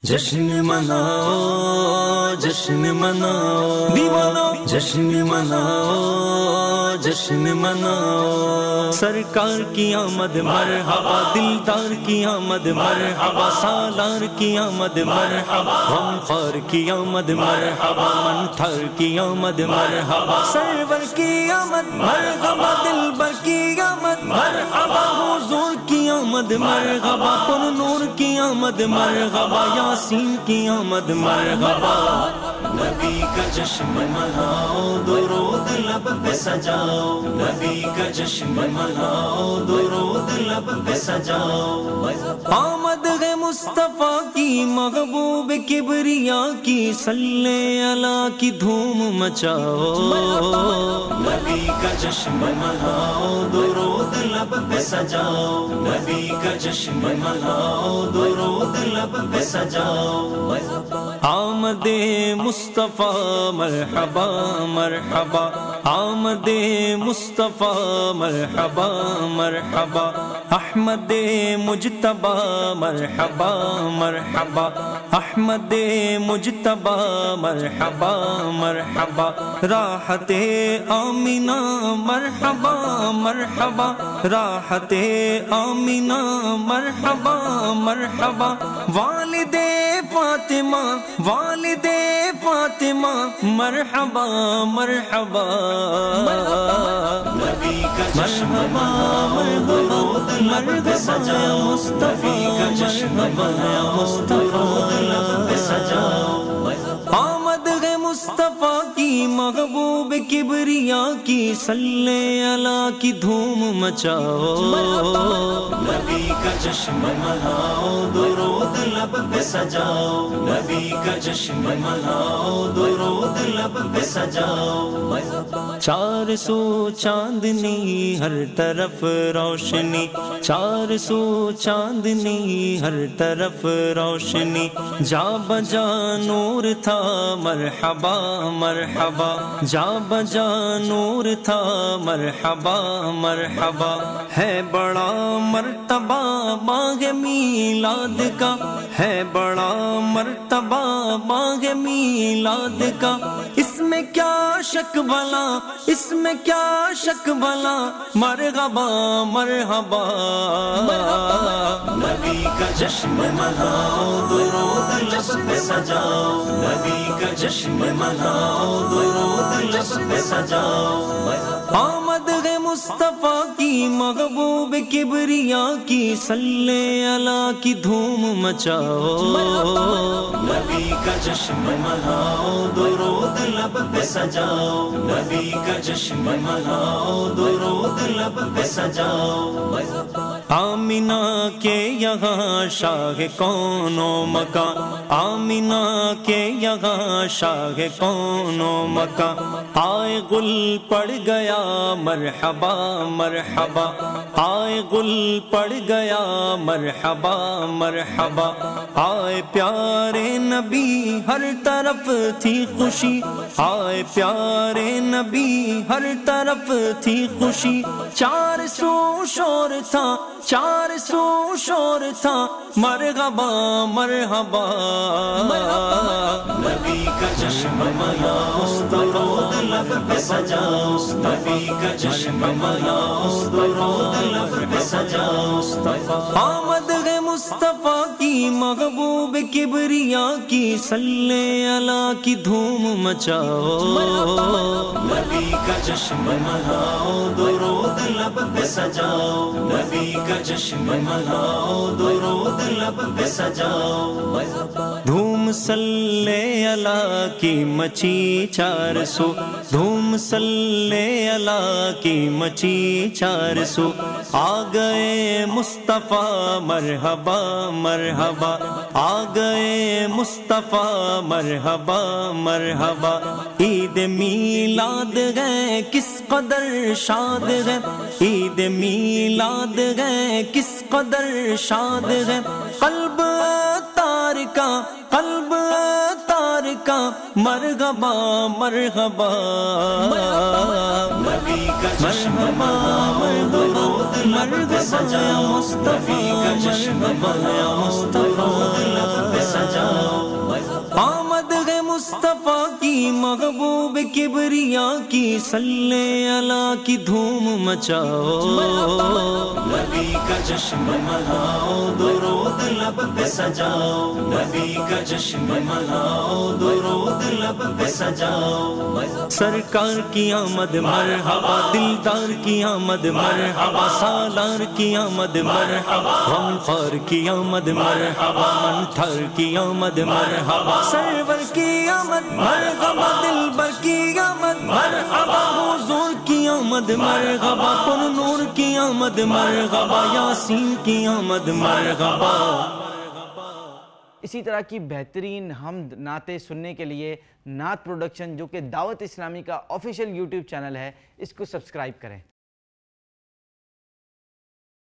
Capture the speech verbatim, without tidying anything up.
جشن مناؤ جشن مناؤ دیوانو جشن مناؤ جشن مناؤ سرکار کی آمد مرحبا دلدار کی آمد مرحبا سالار کی آمد مرحبا غمخوار کی آمد مرحبا منتھر کی آمد مرحبا سرور کی آمد مرحبا دلبر کی آمد مرحبا حضور کی آمد مرحبا پر نور کی آمد مرحبا یاسین کی آمد مرحبا نبی کا جشن مناؤ درود لب پہ سجاؤ نبی کا جشن مناؤ درود لب پہ سجاؤ آمد ہے مصطفیٰ کی محبوب کبریا کی صلی اللہ کی دھوم مچاؤ نبی کا جشن مناؤ درود لب پہ سجاؤ نبی کا جشن مناؤ درود لب پہ سجاؤ آمد مصطفیٰ مرحبا مرحبا آمد مصطفیٰ مرحبا مرحبا احمد مجتبی مرحبا مرحبا احمد مجتبی مرحبا مرحبا راحت آمینہ مرحبا مرحبا راحت آمینہ مرحبا مرحبا والد فاطمہ والد فاطمہ مرحبا مرحبا نبی کا جشن مناؤ درود لب پہ سجاؤ مصطفیٰ کا جشن مناؤ درود لب پہ سجاؤ آمد ہے مصطفیٰ کی محبوب کبریا کی صلی اللہ کی دھوم مچاؤ نبی کا جشن مناؤ درود لب پہ سجاؤ نبی کا جشن مناؤ درود لب پہ سجاؤ چار سو چاندنی ہر طرف روشنی چار سو چاندنی ہر طرف روشنی جا بجا نور تھا مرحبا مرحبا جا بجا نور تھا مرحبا مرحبا ہے بڑا مرتبہ ماہ میلاد کا ہے بڑا مرتبہ ماہ میلاد کا اس میں کیا شک بھلا اس میں کیا شک بھلا مرحبا مرحبا نبی کا جشن مناؤ درود لب پہ سجاؤ نبی کا جشن مناؤ درود لب پہ سجاؤ آمد ہے مصطفیٰ کی محبوب کبریا کی صلی اللہ کی دھوم مچاؤ نبی کا جشن مناؤ درود لب پہ سجاؤ نبی کا جشن مناؤ درود لب پہ سجاؤ آمینہ کے یہاں شاہ کون و مکان آمینہ کے یہاں شاہ کون و مکان آئے گل پڑ گیا مرحبا مرحبا آئے گل پڑ گیا مرحبا مرحبا آئے پیارے نبی ہر طرف تھی خوشی آئے پیارے نبی ہر طرف تھی خوشی چار سو شور تھا چار سو شور تھا مرحبا مرحبا نبی کا جشن مناؤ درود لب پہ سجاؤ نبی کا جشن مناؤ درود لب پہ سجاؤ آمد ہے مصطفیٰ کی محبوب کبریا کی صلی اللہ کی دھوم مچاؤ نبی کا جشن مناؤ درود لب پہ سجاؤ نبی کا جشن مناؤ درود لب پہ سجاؤ دھوم صلی اللہ کی مچی چار سو دھوم صلی اللہ کی مچی چار سو آ گئے مصطفیٰ مرحبا مرحبا آ گئے مصطفیٰ مرحبا مرحبا عید میلاد ہے کس قدر شاد ہے عید میلاد ہے کس قدر شاد ہے قلب تار کا قلب تار کا مرحبا مرحبا نبی کا جشن مناؤ درود لب پہ سجاؤ نبی کا جشن مناؤ درود لب پہ سجاؤ آمد ہے مصطفیٰ کی محبوب کبریا کی صلی اللہ کی دھوم مچاؤ نبی کا جشن مناؤ درود لب پہ سجاؤ نبی کا جشن مناؤ درود لب پہ سجاؤ سرکار کی آمد مرحبا دلدار کی آمد مرحبا سالار کی آمد مرحبا غمخوار کی آمد مرحبا منتھر کی آمد مرحبا سرور کی آمد مرحبا دلبر کی آمد مرحبا حضور کی آمد مرحبا پر نور کی آمد مرحبا یاسین کی آمد مرحبا۔ اسی طرح کی بہترین حمد نعتیں سننے کے لیے نعت پروڈکشن جو کہ دعوت اسلامی کا آفیشیل یوٹیوب چینل ہے اس کو سبسکرائب کریں۔